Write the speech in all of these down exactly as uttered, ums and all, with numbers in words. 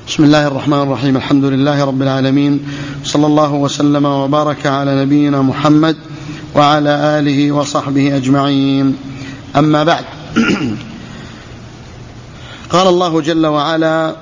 بسم الله الرحمن الرحيم. الحمد لله رب العالمين، صلى الله وسلم وبارك على نبينا محمد وعلى آله وصحبه أجمعين. أما بعد، قال الله جل وعلا: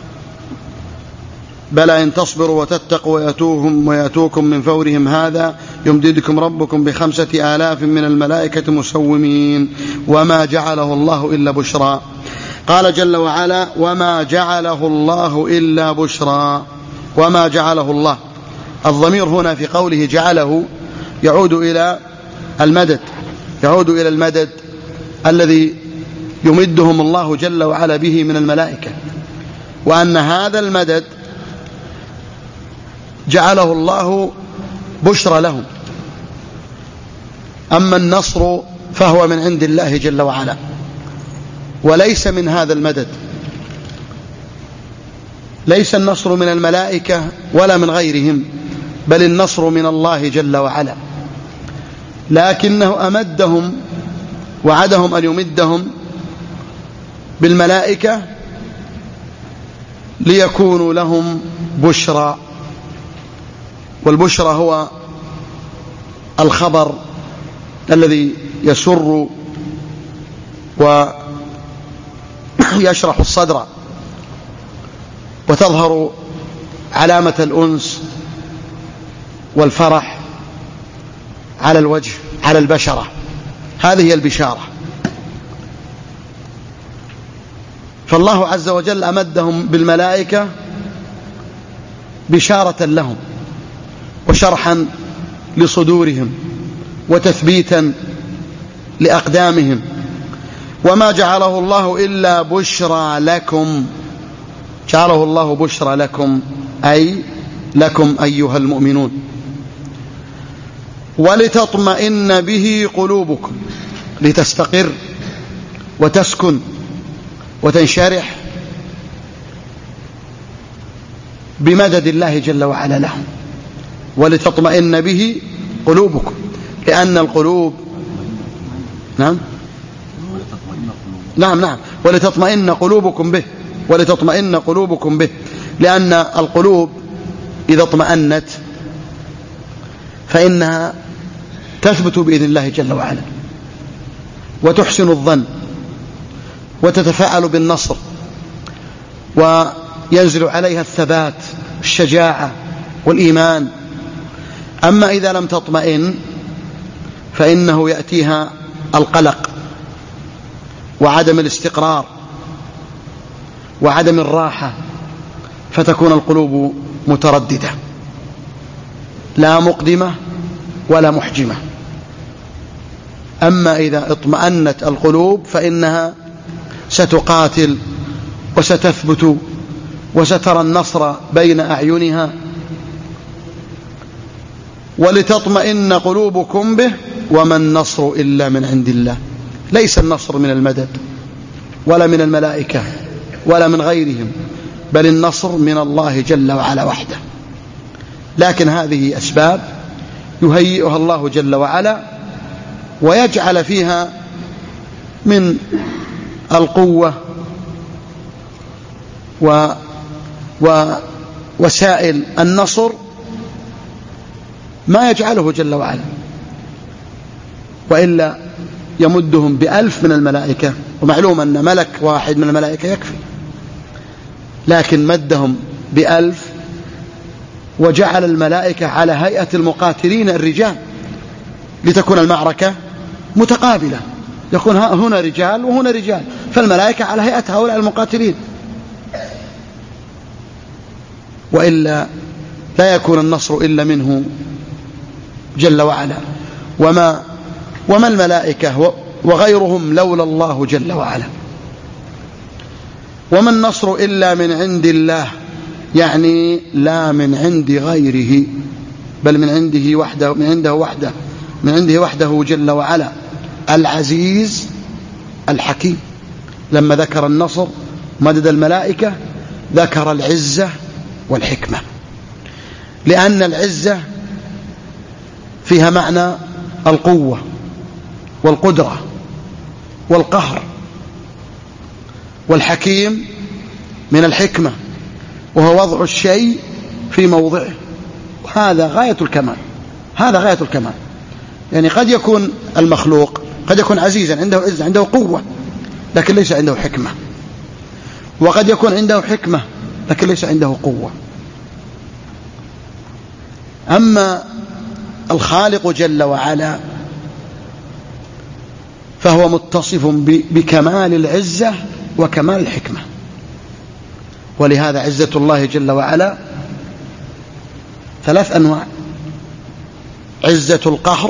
بلى إن تصبروا وتتقوا ويأتوهم ويأتوكم من فورهم هذا يمددكم ربكم بخمسة آلاف من الملائكة مسومين وما جعله الله إلا بشرى. قال جل وعلا: وما جعله الله إلا بشرى. وما جعله الله، الضمير هنا في قوله جعله يعود إلى المدد، يعود إلى المدد الذي يمدهم الله جل وعلا به من الملائكة، وأن هذا المدد جعله الله بشرى لهم. أما النصر فهو من عند الله جل وعلا، وليس من هذا المدد، ليس النصر من الملائكة ولا من غيرهم، بل النصر من الله جل وعلا، لكنه أمدهم، وعدهم أن يمدهم بالملائكة ليكونوا لهم بشرى. والبشرى هو الخبر الذي يسر ويشرح الصدر، وتظهر علامة الأنس والفرح على الوجه، على البشرة. هذه هي البشارة. فالله عز وجل أمدهم بالملائكة بشارة لهم، وشرحا لصدورهم، وتثبيتا لأقدامهم. وما جعله الله إلا بشرى لكم، جعله الله بشرى لكم، أي لكم أيها المؤمنون، ولتطمئن به قلوبكم، لتستقر وتسكن وتنشرح بمدد الله جل وعلا لهم. ولتطمئن به قلوبكم، لأن القلوب نعم نعم نعم ولتطمئن قلوبكم به، ولتطمئن قلوبكم به، لأن القلوب إذا اطمأنت فإنها تثبت بإذن الله جل وعلا، وتحسن الظن، وتتفاعل بالنصر، وينزل عليها الثبات، الشجاعة والإيمان. أما إذا لم تطمئن فإنه يأتيها القلق وعدم الاستقرار وعدم الراحة، فتكون القلوب مترددة، لا مقدمة ولا محجمة. أما إذا اطمأنت القلوب فإنها ستقاتل وستثبت وسترى النصر بين أعينها. ولتطمئن قلوبكم به وما النصر إلا من عند الله. ليس النصر من المدد ولا من الملائكة ولا من غيرهم، بل النصر من الله جل وعلا وحده. لكن هذه أسباب يهيئها الله جل وعلا، ويجعل فيها من القوة و ووسائل النصر ما يجعله جل وعلا، وإلا يمدهم بألف من الملائكة، ومعلوم أن ملك واحد من الملائكة يكفي، لكن مدهم بألف، وجعل الملائكة على هيئة المقاتلين الرجال، لتكون المعركة متقابلة، يكون هنا رجال وهنا رجال، فالملائكة على هيئة هؤلاء المقاتلين، وإلا لا يكون النصر إلا منه جل وعلا. وما وما الملائكة وغيرهم لولا الله جل وعلا. وما النصر إلا من عند الله، يعني لا من عند غيره، بل من عنده وحده، من عنده وحده من عنده وحده جل وعلا، العزيز الحكيم. لما ذكر النصر مدد الملائكة ذكر العزة والحكمة، لأن العزة فيها معنى القوة والقدرة والقهر، والحكيم من الحكمة وهو وضع الشيء في موضعه، هذا غاية الكمال، هذا غاية الكمال. يعني قد يكون المخلوق قد يكون عزيزا، عنده عز، عنده قوة، لكن ليس عنده حكمة، وقد يكون عنده حكمة لكن ليس عنده قوة. أما الخالق جل وعلا فهو متصف بكمال العزة وكمال الحكمة، ولهذا عزة الله جل وعلا ثلاث أنواع: عزة القهر،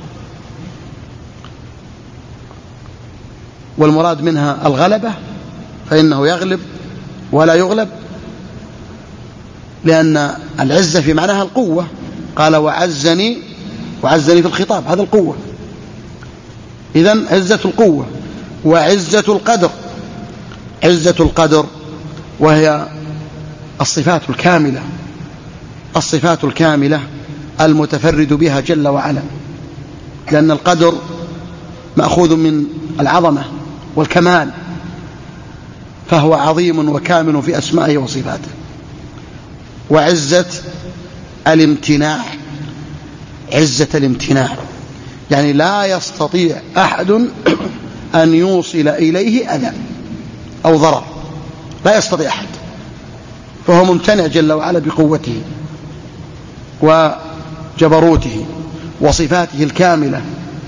والمراد منها الغلبة، فإنه يغلب ولا يغلب، لأن العزة في معناها القوة، قال وعزني، وعزني في الخطاب، هذا القوة، إذن عزة القوة. وعزة القدر، عزة القدر وهي الصفات الكاملة، الصفات الكاملة المتفرد بها جل وعلا، لأن القدر مأخوذ من العظمة والكمال، فهو عظيم وكامل في أسمائه وصفاته. وعزة الامتناع، عزة الامتناع يعني لا يستطيع أحد أن يوصل إليه أذى أو ضرر، لا يستطيع أحد، فهو ممتنع جل وعلا بقوته وجبروته وصفاته الكاملة.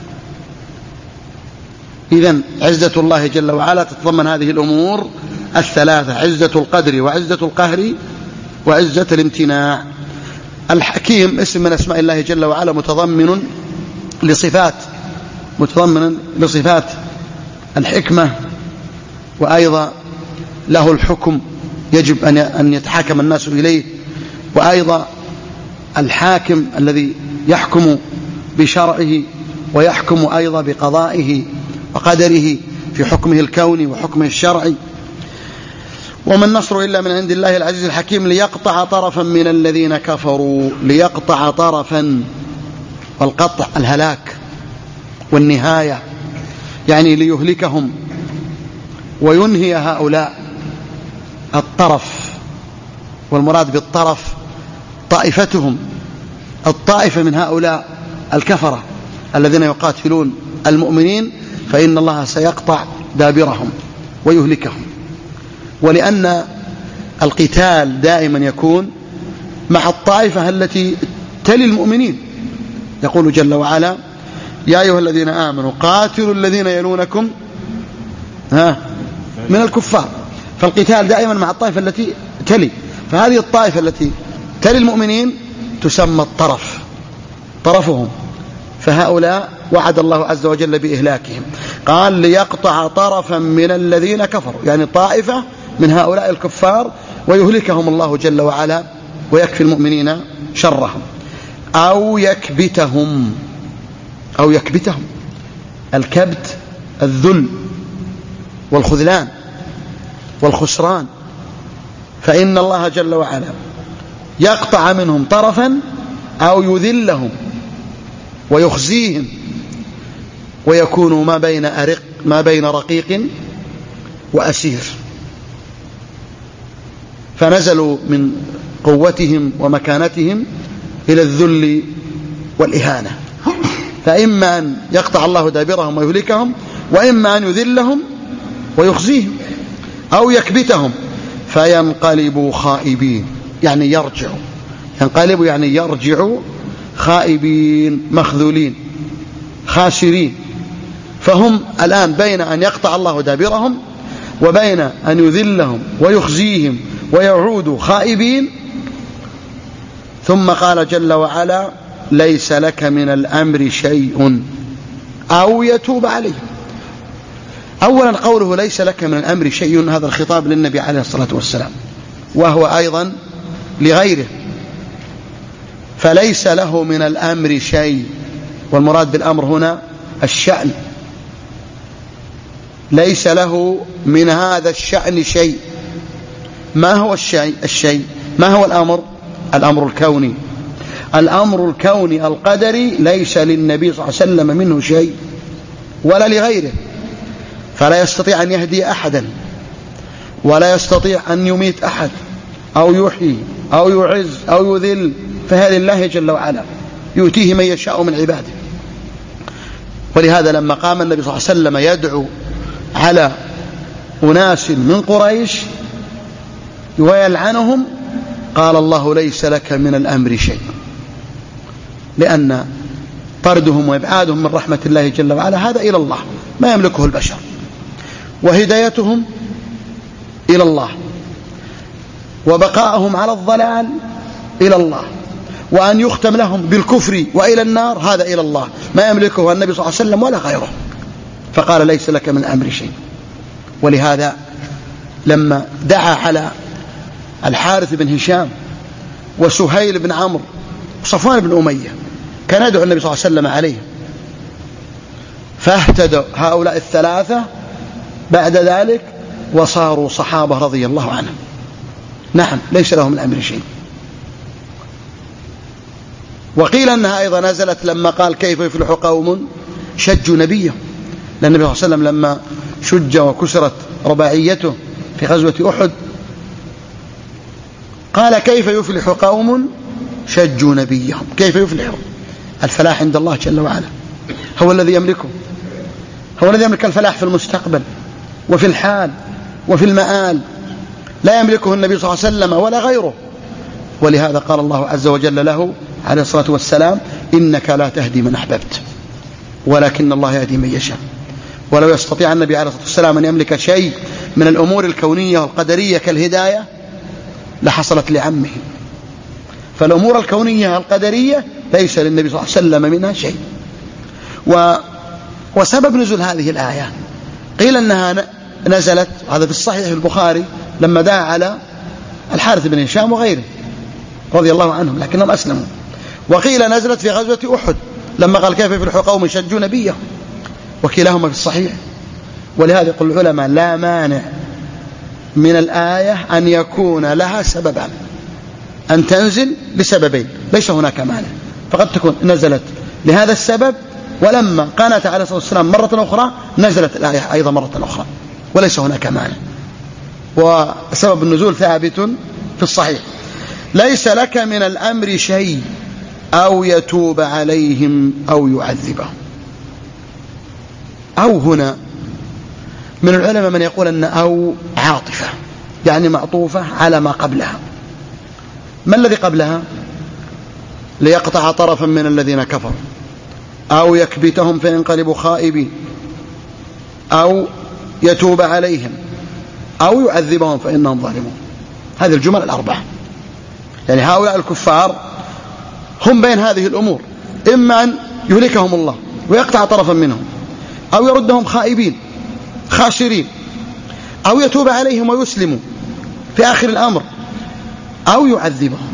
إذن عزة الله جل وعلا تتضمن هذه الأمور الثلاثة: عزة القدر، وعزة القهر، وعزة الامتناع. الحكيم اسم من أسماء الله جل وعلا متضمن لصفات متضمن لصفات الحكمة، وأيضا له الحكم، يجب أن يتحاكم الناس إليه، وأيضا الحاكم الذي يحكم بشرعه ويحكم أيضا بقضائه وقدره في حكمه الكوني وحكمه الشرعي. وما النصر إلا من عند الله العزيز الحكيم ليقطع طرفا من الذين كفروا، ليقطع طرفا، والقطع الهلاك والنهاية، يعني ليهلكهم وينهي هؤلاء. الطرف، والمراد بالطرف طائفتهم، الطائفة من هؤلاء الكفرة الذين يقاتلون المؤمنين، فإن الله سيقطع دابرهم ويهلكهم. ولأن القتال دائما يكون مع الطائفة التي تلي المؤمنين، يقول جل وعلا: يا أيها الذين آمنوا قاتلوا الذين يلونكم ها من الكفار. فالقتال دائما مع الطائفة التي تلي، فهذه الطائفة التي تلي المؤمنين تسمى الطرف، طرفهم، فهؤلاء وعد الله عز وجل بإهلاكهم. قال ليقطع طرفا من الذين كفروا، يعني طائفة من هؤلاء الكفار، ويهلكهم الله جل وعلا ويكفي المؤمنين شرهم، أو يكبتهم، أو يكبتهم. الكبت الذل والخذلان والخسران، فإن الله جل وعلا يقطع منهم طرفا أو يذلهم ويخزيهم، ويكون ما بين أرق ما بين رقيق وأسير، فنزلوا من قوتهم ومكانتهم إلى الذل والإهانة. فإما أن يقطع الله دابرهم ويهلكهم، وإما أن يذلهم ويخزيهم، أو يكبتهم فينقلبوا خائبين، يعني يرجعوا، ينقلبوا يعني يرجعوا خائبين مخذولين خاسرين. فهم الآن بين أن يقطع الله دابرهم وبين أن يذلهم ويخزيهم ويعودوا خائبين. ثم قال جل وعلا: ليس لك من الأمر شيء أو يتوب عليه. أولا قوله ليس لك من الأمر شيء، هذا الخطاب للنبي عليه الصلاة والسلام، وهو أيضا لغيره، فليس له من الأمر شيء، والمراد بالأمر هنا الشأن، ليس له من هذا الشأن شيء. ما هو الشيء؟ الشيء ما هو الأمر؟ الأمر الكوني، الأمر الكوني القدري ليس للنبي صلى الله عليه وسلم منه شيء ولا لغيره، فلا يستطيع أن يهدي أحدا، ولا يستطيع أن يميت أحد، أو يحيي أو يعز أو يذل، فهذا الله جل وعلا يؤتيه من يشاء من عباده. ولهذا لما قام النبي صلى الله عليه وسلم يدعو على أناس من قريش ويلعنهم، قال الله ليس لك من الأمر شيء، لأن طردهم وإبعادهم من رحمة الله جل وعلا هذا إلى الله، ما يملكه البشر، وهدايتهم إلى الله، وبقاءهم على الضلال إلى الله، وأن يختم لهم بالكفر وإلى النار هذا إلى الله، ما يملكه النبي صلى الله عليه وسلم ولا غيره. فقال ليس لك من الأمر شيء. ولهذا لما دعا على الحارث بن هشام وسهيل بن عمرو وصفوان بن أمية، كان يدعو النبي صلى الله عليه وسلم عليه، فاهتدوا هؤلاء الثلاثة بعد ذلك وصاروا صحابة رضي الله عنهم. نعم، ليس لهم من الأمر شيء. وقيل أنها أيضا نزلت لما قال كيف يفلح قوم شجوا نبيه، لأن النبي صلى الله عليه وسلم لما شج وكسرت رباعيته في غزوة أحد قال كيف يفلح قوم شجوا نبيهم. كيف يفلحوا؟ الفلاح عند الله جل وعلا، هو الذي يملكه، هو الذي يملك الفلاح في المستقبل وفي الحال وفي المآل، لا يملكه النبي صلى الله عليه وسلم ولا غيره. ولهذا قال الله عز وجل له عليه الصلاة والسلام إنك لا تهدي من أحببت ولكن الله يهدي من يشاء. ولو يستطيع النبي عليه الصلاة والسلام أن يملك شيء من الأمور الكونية والقدرية كالهداية لحصلت لعمه، فالأمور الكونية القدرية ليس للنبي صلى الله عليه وسلم منها شيء. و... وسبب نزول هذه الآية قيل أنها نزلت، هذا في الصحيح في البخاري، لما دعا على الحارث بن هشام وغيره رضي الله عنهم لكنهم أسلموا. وقيل نزلت في غزوة أحد لما قال كيف يفلح قوم شجوا نبيه، وكلاهما في الصحيح. ولهذا يقول العلماء لا مانع من الآية أن يكون لها سببان، أن تنزل لسببين، ليس هناك مانع، فقد تكون نزلت لهذا السبب، ولما قانت عليه الصلاة والسلام مرة أخرى نزلت الآية أيضا مرة أخرى، وليس هناك مانع. وسبب النزول ثابت في الصحيح. ليس لك من الأمر شيء أو يتوب عليهم أو يعذبهم. أو هنا من العلماء من يقول أن أو عاطفة، يعني معطوفة على ما قبلها. ما الذي قبلها؟ ليقطع طرفا من الذين كفروا أو يكبتهم فينقلبوا خائبين أو يتوب عليهم أو يعذبهم فإنهم ظالمون. هذه الجمل الأربعة، يعني هؤلاء الكفار هم بين هذه الأمور، إما أن يهلكهم الله ويقطع طرفا منهم، أو يردهم خائبين خاسرين، أو يتوب عليهم ويسلموا في آخر الأمر، أو يعذبهم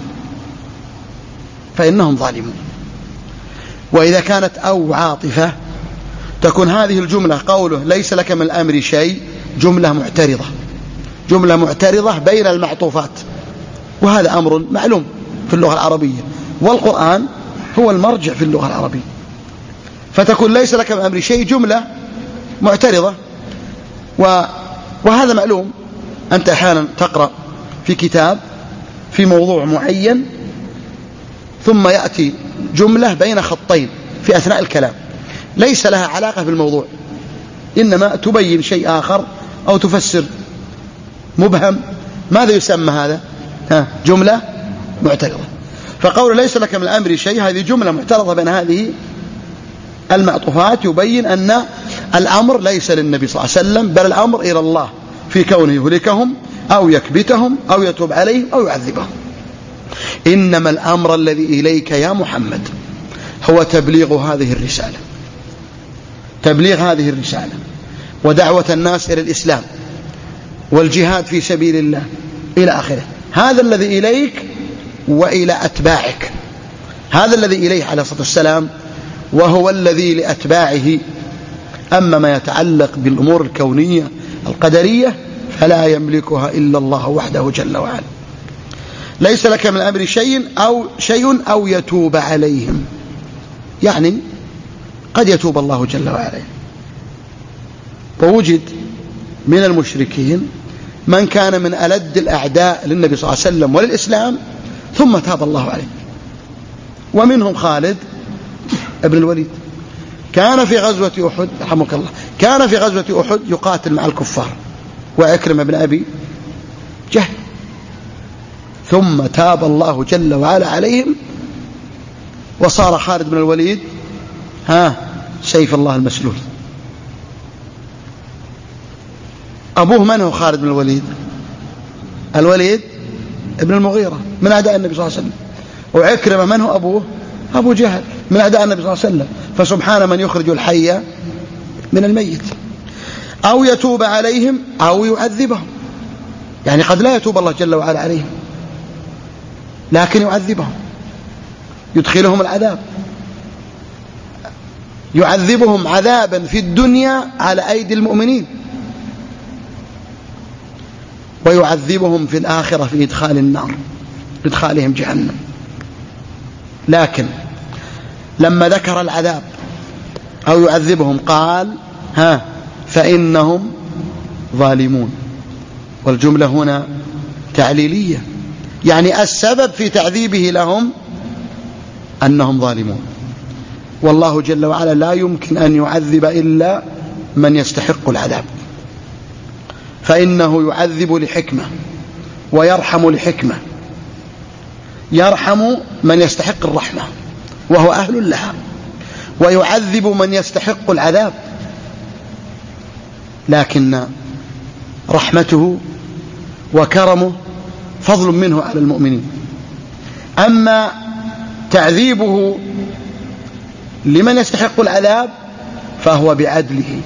فإنهم ظالمون. وإذا كانت أو عاطفة تكون هذه الجملة قوله ليس لك من الأمر شيء جملة معترضة، جملة معترضة بين المعطوفات، وهذا أمر معلوم في اللغة العربية، والقرآن هو المرجع في اللغة العربية، فتكون ليس لك من الأمر شيء جملة معترضة. وهذا معلوم، أنت أحيانا تقرأ في كتاب في موضوع معين ثم يأتي جملة بين خطين في أثناء الكلام ليس لها علاقة بالموضوع، إنما تبين شيء آخر أو تفسر مبهم. ماذا يسمى هذا؟ ها جملة معترضة. فقول ليس لك من الأمر شيء هذه جملة معترضة بين هذه المعطوفات، يبين أن الأمر ليس للنبي صلى الله عليه وسلم، بل الأمر إلى الله في كونه يهلكهم أو يكبتهم أو يتوب عليهم أو يعذبهم. إنما الأمر الذي إليك يا محمد هو تبليغ هذه الرسالة، تبليغ هذه الرسالة ودعوة الناس إلى الإسلام والجهاد في سبيل الله إلى آخره. هذا الذي إليك وإلى أتباعك، هذا الذي إليه عليه الصلاة والسلام، وهو الذي لأتباعه. أما ما يتعلق بالأمور الكونية القدرية فلا يملكها إلا الله وحده جل وعلا. ليس لك من الأمر شيء أو شيء أو يتوب عليهم، يعني قد يتوب الله جل وعلا. ووجد من المشركين من كان من ألد الأعداء للنبي صلى الله عليه وسلم وللإسلام، ثم تاب الله عليه. ومنهم خالد ابن الوليد، كان في غزوة أحد رحمك الله كان في غزوة أحد يقاتل مع الكفار وعكرمة بن أبي جهل، ثم تاب الله جل وعلا عليهم، وصار خالد بن الوليد ها سيف الله المسلول. أبوه من هو خالد بن الوليد؟ الوليد ابن المغيرة من أعداء النبي صلى الله عليه وسلم. وعكرمة من هو أبوه؟ أبو جهل من أعداء النبي صلى الله عليه وسلم. فسبحان من يخرج الحي من الميت. أو يتوب عليهم أو يعذبهم، يعني قد لا يتوب الله جل وعلا عليهم لكن يعذبهم، يدخلهم العذاب، يعذبهم عذابا في الدنيا على أيدي المؤمنين، ويعذبهم في الآخرة في إدخال النار، إدخالهم جهنم. لكن لما ذكر العذاب أو يعذبهم قال ها فإنهم ظالمون، والجملة هنا تعليلية، يعني السبب في تعذيبه لهم أنهم ظالمون. والله جل وعلا لا يمكن أن يعذب إلا من يستحق العذاب، فإنه يعذب لحكمة ويرحم لحكمة. يرحم من يستحق الرحمة وهو أهل لها، ويعذب من يستحق العذاب، لكن رحمته وكرمه فضل منه على المؤمنين. أما تعذيبه لمن يستحق العذاب فهو بعدله،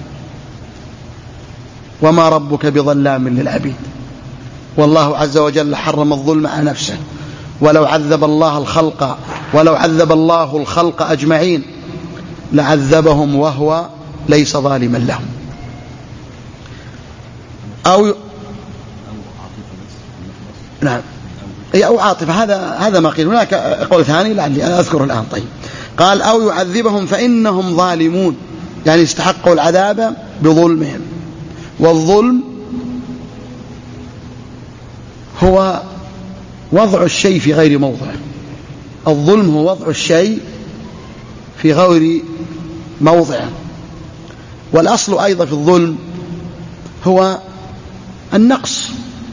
وما ربك بظلام للعبيد. والله عز وجل حرم الظلم على نفسه، ولو عذب الله الخلق ولو عذب الله الخلق أجمعين لعذبهم وهو ليس ظالما لهم. أو ي... نعم أو عاطفة، هذا هذا ما قيل. هناك قول ثاني لعلي أنا أذكره الآن. طيب قال أو يعذبهم فإنهم ظالمون، يعني استحقوا العذاب بظلمهم. والظلم هو وضع الشيء في غير موضعه، الظلم هو وضع الشيء في غير موضعه. والأصل أيضا في الظلم هو النقص.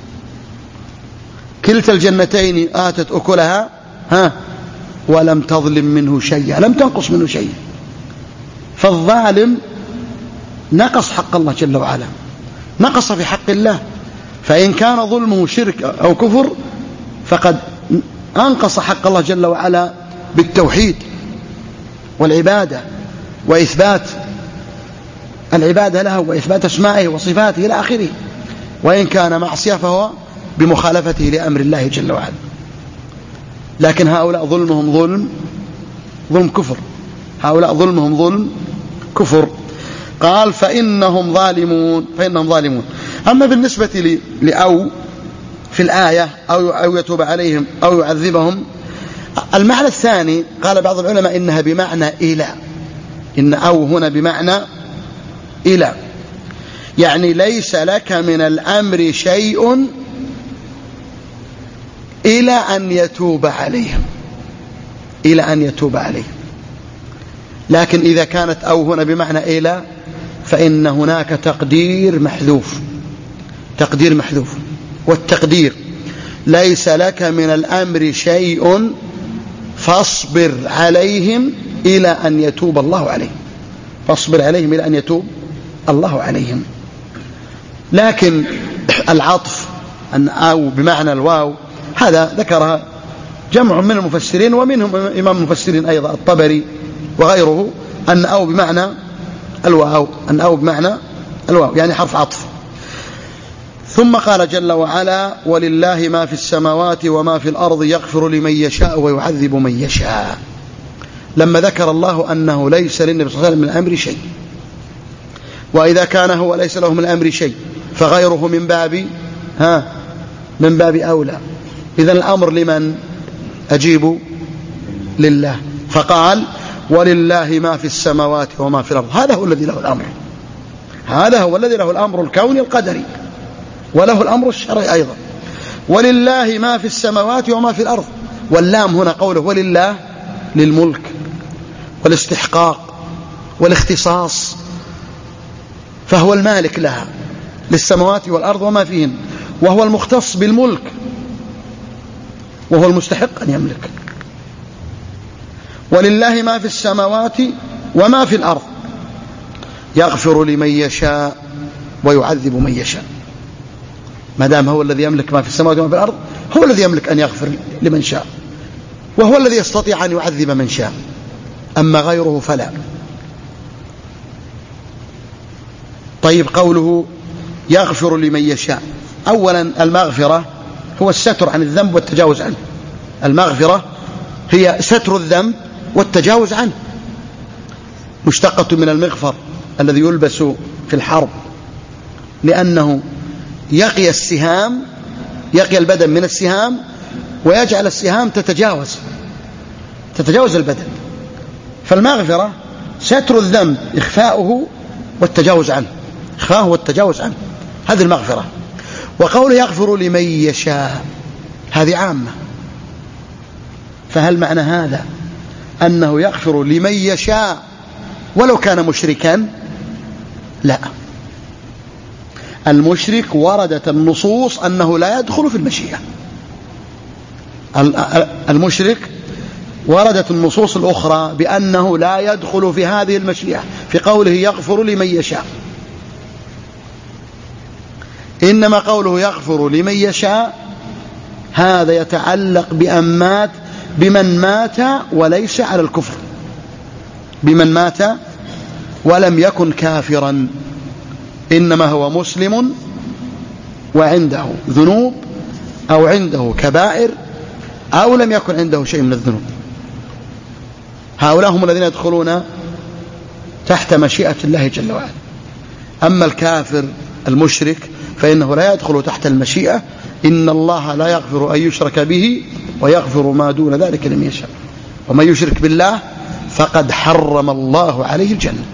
كلتا الجنتين آتت أكلها ها ولم تظلم منه شيئا، لم تنقص منه شيئا. فالظالم نقص حق الله جل وعلا، نقص في حق الله. فإن كان ظلمه شرك أو كفر فقد أنقص حق الله جل وعلا بالتوحيد والعبادة وإثبات العبادة له وإثبات أسمائه وصفاته إلى آخره. وإن كان معصية فهو بمخالفته لأمر الله جل وعلا. لكن هؤلاء ظلمهم ظلم ظلم كفر، هؤلاء ظلمهم ظلم كفر. قال فإنهم ظالمون فإنهم ظالمون. أما بالنسبة لأو في الآية أو يتوب عليهم أو يعذبهم، المعنى الثاني قال بعض العلماء إنها بمعنى إلى، إن أو هنا بمعنى إلى، يعني ليس لك من الأمر شيء إلى أن يتوب عليهم، إلى أن يتوب عليهم. لكن إذا كانت أو هنا بمعنى إلى فإن هناك تقدير محذوف، تقدير محذوف. والتقدير ليس لك من الأمر شيء فاصبر عليهم إلى أن يتوب الله عليهم، فاصبر عليهم إلى أن يتوب الله عليهم. لكن العطف أن أو بمعنى الواو هذا ذكرها جمع من المفسرين، ومنهم إمام المفسرين أيضا الطبري وغيره، أن أو بمعنى الواو، أن أو بمعنى الواو يعني حرف عطف. ثم قال جل وعلا ولله ما في السماوات وما في الأرض يغفر لمن يشاء ويعذب من يشاء. لما ذكر الله أنه ليس للنبي صلى الله عليه وسلم من الأمر شيء، وإذا كان هو ليس له من الأمر شيء فغيره من باب ها من باب أولى. إذن الأمر لمن؟ أجيب لله. فقال ولله ما في السماوات وما في الأرض، هذا هو الذي له الأمر، هذا هو الذي له الأمر الكوني القدري. وله الأمر الشرعي أيضا. ولله ما في السماوات وما في الأرض. واللام هنا قوله ولله للملك والاستحقاق والاختصاص، فهو المالك لها للسماوات والأرض وما فيهن، وهو المختص بالملك، وهو المستحق أن يملك. ولله ما في السماوات وما في الأرض يغفر لمن يشاء ويعذب من يشاء. ما دام هو الذي يملك ما في السماوات وما في الأرض، هو الذي يملك أن يغفر لمن شاء، وهو الذي يستطيع أن يعذب من شاء، أما غيره فلا. طيب، قوله يغفر لمن يشاء، أولا المغفرة هو الستر عن الذنب والتجاوز عنه. المغفرة هي ستر الذنب والتجاوز عنه، مشتقة من المغفر الذي يلبس في الحرب، لأنه يقي السهام، يقي البدن من السهام، ويجعل السهام تتجاوز تتجاوز البدن. فالمغفرة ستر الذنب، إخفاؤه والتجاوز عنه، إخفاؤه والتجاوز عنه، هذه المغفرة. وقول يغفر لمن يشاء هذه عامة، فهل معنى هذا أنه يغفر لمن يشاء ولو كان مشركا؟ لا، المشرك وردت النصوص أنه لا يدخل في المشيئة. المشرك وردت النصوص الأخرى بأنه لا يدخل في هذه المشيئة، في قوله يغفر لمن يشاء. إنما قوله يغفر لمن يشاء هذا يتعلق بأن مات بمن مات وليس على الكفر، بمن مات ولم يكن كافرا، إنما هو مسلم وعنده ذنوب أو عنده كبائر أو لم يكن عنده شيء من الذنوب. هؤلاء هم الذين يدخلون تحت مشيئة الله جل وعلا. أما الكافر المشرك فإنه لا يدخل تحت المشيئة. إن الله لا يغفر أن يشرك به ويغفر ما دون ذلك لمن يشاء، ومن يشرك بالله فقد حرم الله عليه الجنة.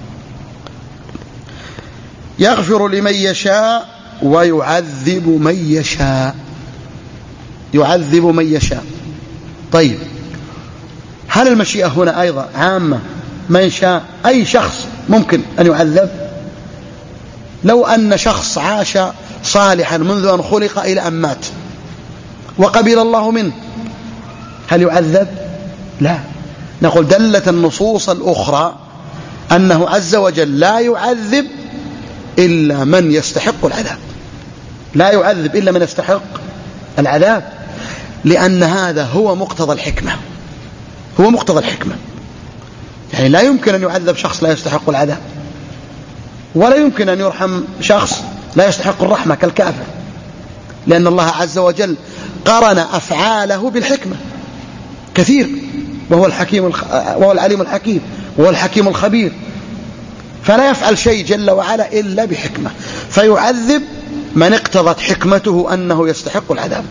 يغفر لمن يشاء ويعذب من يشاء، يعذب من يشاء. طيب، هل المشيئة هنا أيضا عامة؟ من شاء أي شخص ممكن أن يعذب. لو أن شخص عاش صالحا منذ أن خلق إلى أن مات وقبل الله منه، هل يعذب؟ لا. نقول دلت النصوص الأخرى أنه عز وجل لا يعذب إلا من يستحق العذاب، لا يعذب إلا من يستحق العذاب، لأن هذا هو مقتضى الحكمة، هو مقتضى الحكمة. يعني لا يمكن أن يعذب شخص لا يستحق العذاب، ولا يمكن أن يرحم شخص لا يستحق الرحمة كالكافر، لأن الله عز وجل قرن أفعاله بالحكمة كثير، وهو الحكيم الخ... وهو العليم الحكيم، وهو الحكيم الخبير، فلا يفعل شيء جل وعلا إلا بحكمة، فيعذب من اقتضت حكمته أنه يستحق العذاب،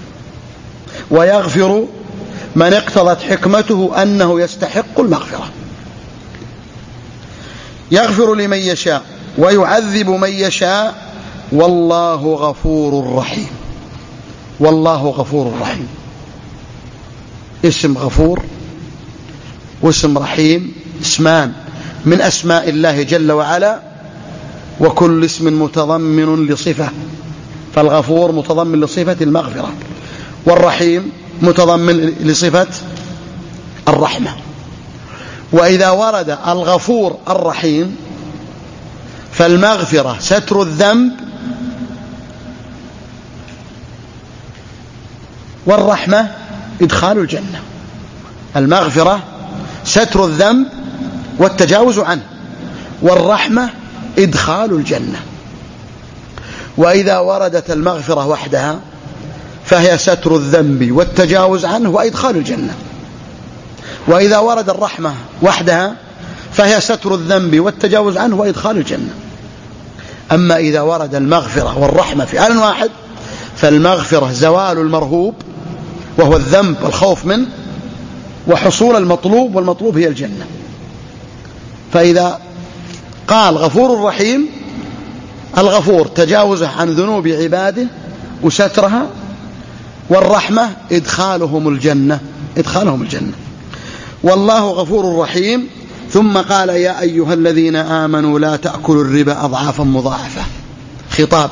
ويغفر من اقتضت حكمته أنه يستحق المغفرة. يغفر لمن يشاء ويعذب من يشاء، والله غفور رحيم. والله غفور رحيم، اسم غفور واسم رحيم اسمان من أسماء الله جل وعلا، وكل اسم متضمن لصفة، فالغفور متضمن لصفة المغفرة، والرحيم متضمن لصفة الرحمة. وإذا ورد الغفور الرحيم فالمغفرة ستر الذنب، والرحمة إدخال الجنة. المغفرة ستر الذنب والتجاوز عنه، والرحمة إدخال الجنة. وإذا وردت المغفرة وحدها فهي ستر الذنب والتجاوز عنه وإدخال الجنة. وإذا ورد الرحمة وحدها فهي ستر الذنب والتجاوز عنه وإدخال الجنة. أما إذا ورد المغفرة والرحمة في آن واحد فالمغفرة زوال المرهوب وهو الذنب والخوف منه، وحصول المطلوب، والمطلوب هي الجنة. فإذا قال غفور رحيم الغفور تجاوزه عن ذنوب عباده وسترها، والرحمة إدخالهم الجنة إدخالهم الجنة والله غفور رحيم. ثم قال يا أيها الذين آمنوا لا تأكلوا الربا أضعافا مضاعفة، خطاب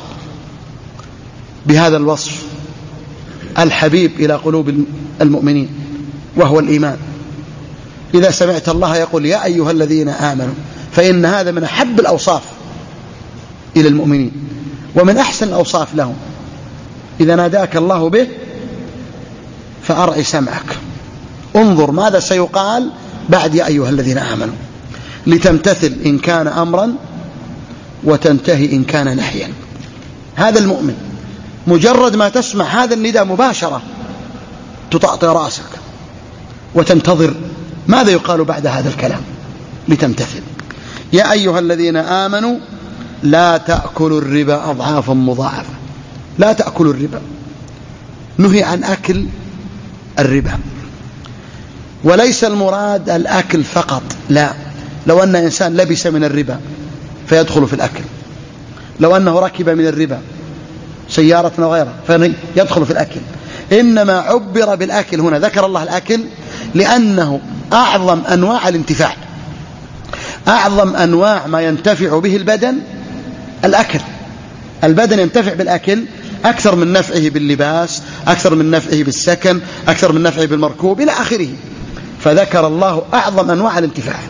بهذا الوصف الحبيب إلى قلوب المؤمنين وهو الإيمان. إذا سمعت الله يقول يا أيها الذين آمنوا فإن هذا من أحب الأوصاف إلى المؤمنين ومن أحسن الأوصاف لهم. إذا ناداك الله به فأرعي سمعك، انظر ماذا سيقال بعد يا أيها الذين آمنوا، لتمتثل إن كان أمرا وتنتهي إن كان نهيا. هذا المؤمن مجرد ما تسمع هذا النداء مباشرة تطأطئ رأسك وتنتظر ماذا يقال بعد هذا الكلام لتمتثل. يا أيها الذين آمنوا لا تأكلوا الربا أضعافا مضاعفة. لا تأكلوا الربا، نهي عن أكل الربا، وليس المراد الأكل فقط، لا. لو أن إنسان لبس من الربا فيدخل في الأكل، لو أنه ركب من الربا سيارة وغيرها فيدخل في الأكل. إنما عبر بالأكل هنا، ذكر الله الأكل لأنه أعظم أنواع الانتفاع، أعظم أنواع ما ينتفع به البدن الأكل. البدن ينتفع بالأكل أكثر من نفعه باللباس، أكثر من نفعه بالسكن، أكثر من نفعه بالمركوب إلى آخره. فذكر الله أعظم أنواع الانتفاع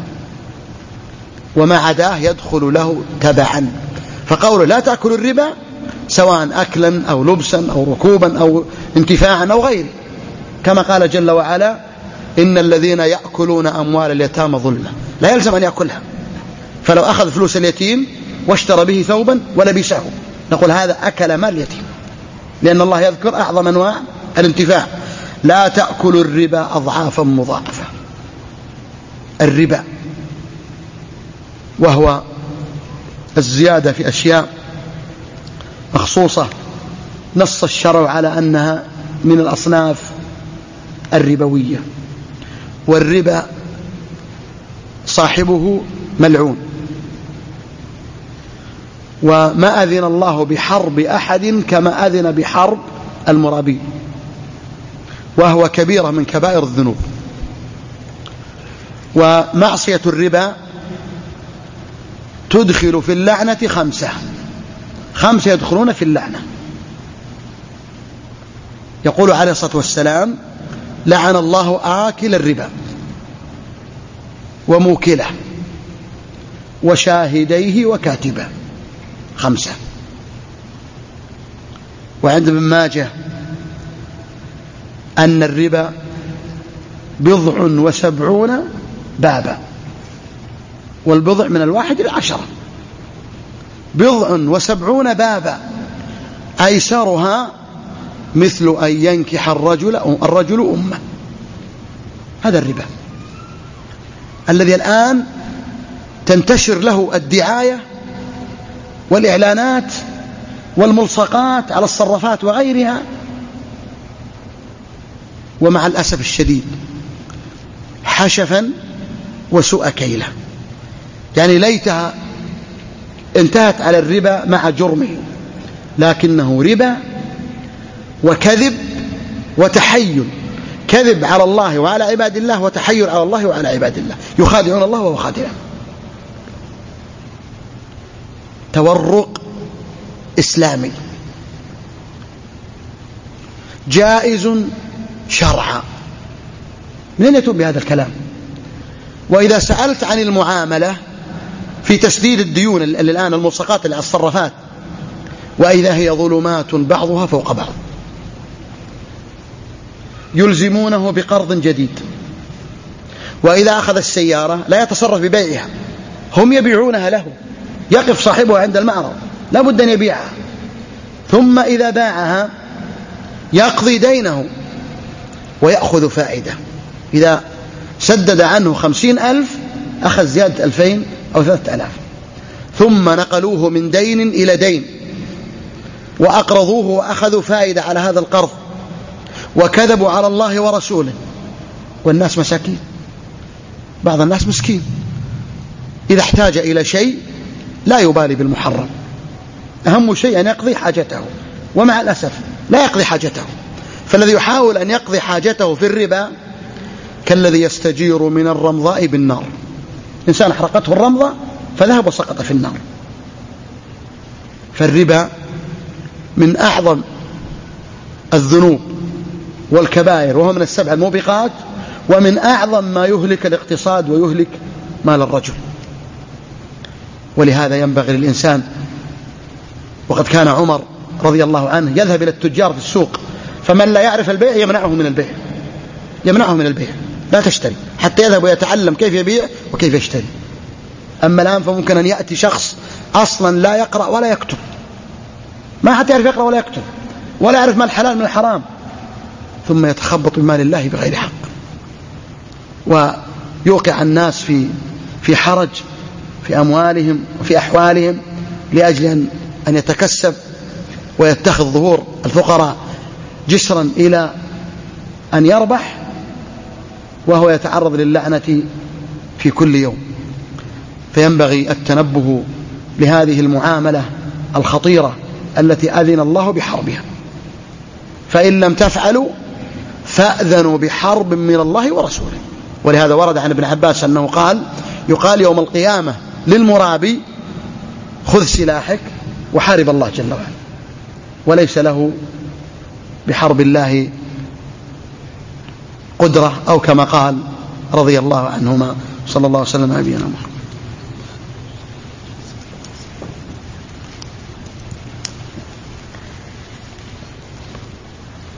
وما عداه يدخل له تبعا. فقوله لا تأكلوا الربا سواء أكلا أو لبسا أو ركوبا أو انتفاعا أو غيره، كما قال جل وعلا إن الذين يأكلون أموال اليتامى ظلما، لا يلزم أن يأكلها. فلو أخذ فلوس اليتيم واشترى به ثوبا ولبسه نقول هذا أكل مال اليتيم، لأن الله يذكر أعظم أنواع الانتفاع. لا تأكلوا الربا أضعافا مضاعفة. الربا وهو الزيادة في أشياء مخصوصة نص الشرع على أنها من الأصناف الربوية، والربا صاحبه ملعون، وما أذن الله بحرب أحد كما أذن بحرب المرابين، وهو كبيرة من كبائر الذنوب. ومعصية الربا تدخل في اللعنة خمسة خمسة يدخلون في اللعنة. يقول عليه الصلاة والسلام لعن الله آكل الربا وموكله وشاهديه وكاتبه، خمسة. وعند ابن ماجه أن الربا بضع وسبعون بابا، والبضع من الواحد إلى عشرة، بضع وسبعون بابا، أيسرها مثل أن ينكح الرجل الرجل أمه. هذا الربا الذي الآن تنتشر له الدعاية والإعلانات والملصقات على الصرافات وغيرها. ومع الأسف الشديد حشفا وسوء كيلة، يعني ليتها انتهت على الربا مع جرمه، لكنه ربا وكذب وتحيل، كذب على الله وعلى عباد الله، وتحيل على الله وعلى عباد الله، يخادعون الله وهو خادعهم. تورق إسلامي جائز شرعا. من يتوب بهذا الكلام؟ وإذا سألت عن المعاملة في تسديد الديون اللي الآن الملصقات اللي على الصرافات، وإذا هي ظلمات بعضها فوق بعض، يلزمونه بقرض جديد، وإذا أخذ السيارة لا يتصرف ببيعها، هم يبيعونها له، يقف صاحبها عند المعرض لا بد أن يبيعها، ثم إذا باعها يقضي دينه ويأخذ فائدة. إذا سدد عنه خمسين ألف أخذ زيادة ألفين أو ثلاثة ألاف، ثم نقلوه من دين إلى دين وأقرضوه وأخذوا فائدة على هذا القرض، وكذبوا على الله ورسوله، والناس مساكين. بعض الناس مسكين إذا احتاج إلى شيء لا يبالي بالمحرم، أهم شيء أن يقضي حاجته، ومع الأسف لا يقضي حاجته. فالذي يحاول أن يقضي حاجته في الربا كالذي يستجير من الرمضاء بالنار. إنسان أحرقته الرمضة فذهب وسقط في النار. فالربا من أعظم الذنوب والكبائر، وهو من السبع الموبقات، ومن أعظم ما يهلك الاقتصاد ويهلك مال الرجل. ولهذا ينبغي للإنسان، وقد كان عمر رضي الله عنه يذهب إلى التجار في السوق، فمن لا يعرف البيع يمنعه من البيع، يمنعه من البيع، لا تشتري، حتى يذهب ويتعلم كيف يبيع وكيف يشتري. أما الآن فممكن أن يأتي شخص أصلا لا يقرأ ولا يكتب، ما حتى يعرف يقرأ ولا يكتب ولا يعرف ما الحلال من الحرام، ثم يتخبط بمال الله بغير حق، ويوقع الناس في في حرج في أموالهم وفي أحوالهم، لأجل أن أن يتكسب ويتخذ ظهور الفقراء جسرا إلى أن يربح، وهو يتعرض للعنة في كل يوم. فينبغي التنبه لهذه المعاملة الخطيرة التي أذن الله بحربها. فإن لم تفعلوا فأذنوا بحرب من الله ورسوله. ولهذا ورد عن ابن عباس أنه قال: يقال يوم القيامة للمرابي: خذ سلاحك وحارب الله جل وعلا، وليس له بحرب الله قدرة، أو كما قال رضي الله عنهما. صلى الله عليه وسلم على نبينا محمد.